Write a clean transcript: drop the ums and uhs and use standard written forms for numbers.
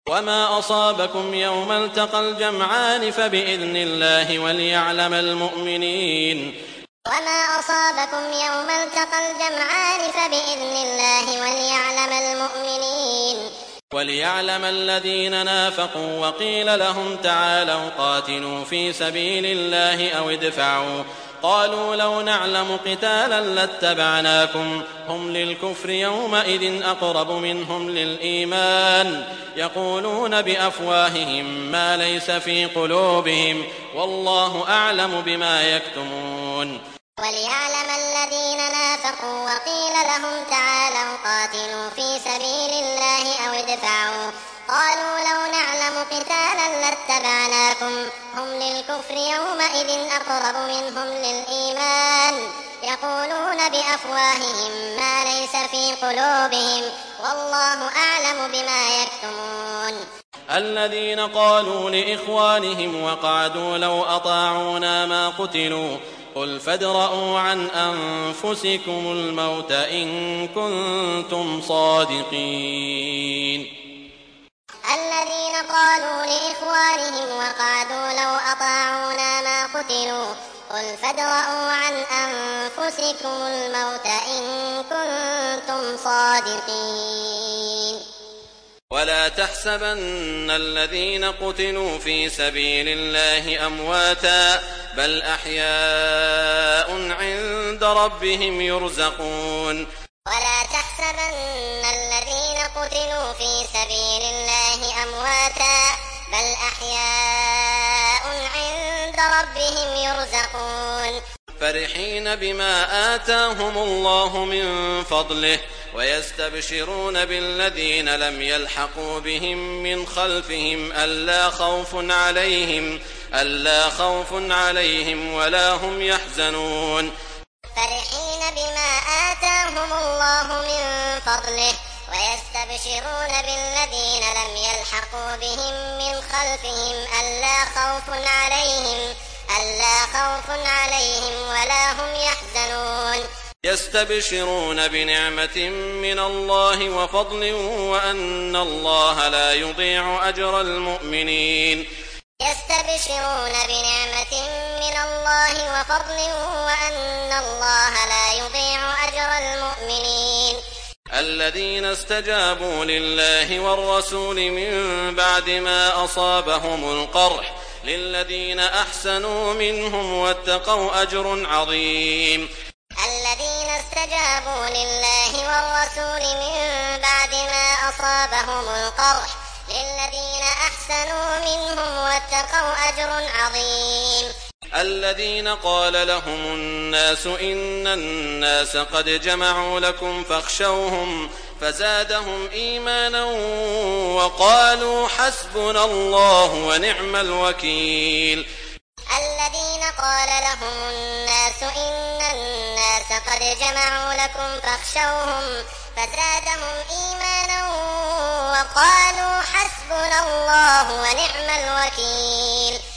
وما أصابكم يوم التقى الجمعان فبإذن الله وليعلم المؤمنين. وما أصابكم يوم التقى الجمعان فبإذن الله وليعلم المؤمنين. وليعلم الذين نافقوا وقيل لهم تعالوا قاتلوا في سبيل الله أو ادفعوا قالوا لو نعلم قتالا لاتبعناكم هم للكفر يومئذ أقرب منهم للإيمان يقولون بأفواههم ما ليس في قلوبهم والله أعلم بما يكتمون. وليعلم الذين نافقوا وقيل لهم تعالوا قاتلوا في سبيل الله أو ادفعوا قالوا لو نعلم قتالا لاتبعناكم هم للكفر يومئذ أقرب منهم للإيمان يقولون بأفواههم ما ليس في قلوبهم والله أعلم بما يكتمون. الذين قالوا لإخوانهم وقعدوا لو أطاعونا ما قتلوا قل فادرءوا عن أنفسكم الموت إن كنتم صادقين. الذين قالوا لإخوانهم وقعدوا لو أطاعونا ما قتلوا قل فادرءوا عن أنفسكم الموت إن كنتم صادقين. ولا تحسبن الذين قتلوا في سبيل الله أمواتا بل أحياء عند ربهم يرزقون. ولا تحسبن الذين قتلوا في سبيل الله أمواتا بل أحياء عند ربهم يرزقون. فرحين بما آتاهم الله من فضله ويستبشرون بالذين لم يلحقوا بهم من خلفهم ألا خوف عليهم ولا هم يحزنون. فرحين بما آتاهم الله من فضله ويستبشرون بالذين لم يلحقوا بهم من خلفهم ألا خوف عليهم ولا هم يحزنون. يستبشرون بنعمة من الله وفضل وأن الله لا يضيع أجر المؤمنين. يستبشرون بنعمة من الله وفضل وأن الله لا يضيع أجر المؤمنين. الذين استجابوا لله والرسول من بعد ما أصابهم القرح للذين أحسنوا منهم واتقوا أجر عظيم. الذين استجابوا لله والرسول من بعد ما أصابهم القرح للذين أحسنوا منهم واتقوا أجر عظيم. الذين قال لهم الناس إن الناس قد جمعوا لكم فاخشوهم فزادهم إيمانا وقالوا حسبنا الله ونعم الوكيل. الذين قال لهم الناس إن الناس قد جمعوا لكم فاخشوهم فزادهم إيمانا وقالوا حسبنا الله ونعم الوكيل.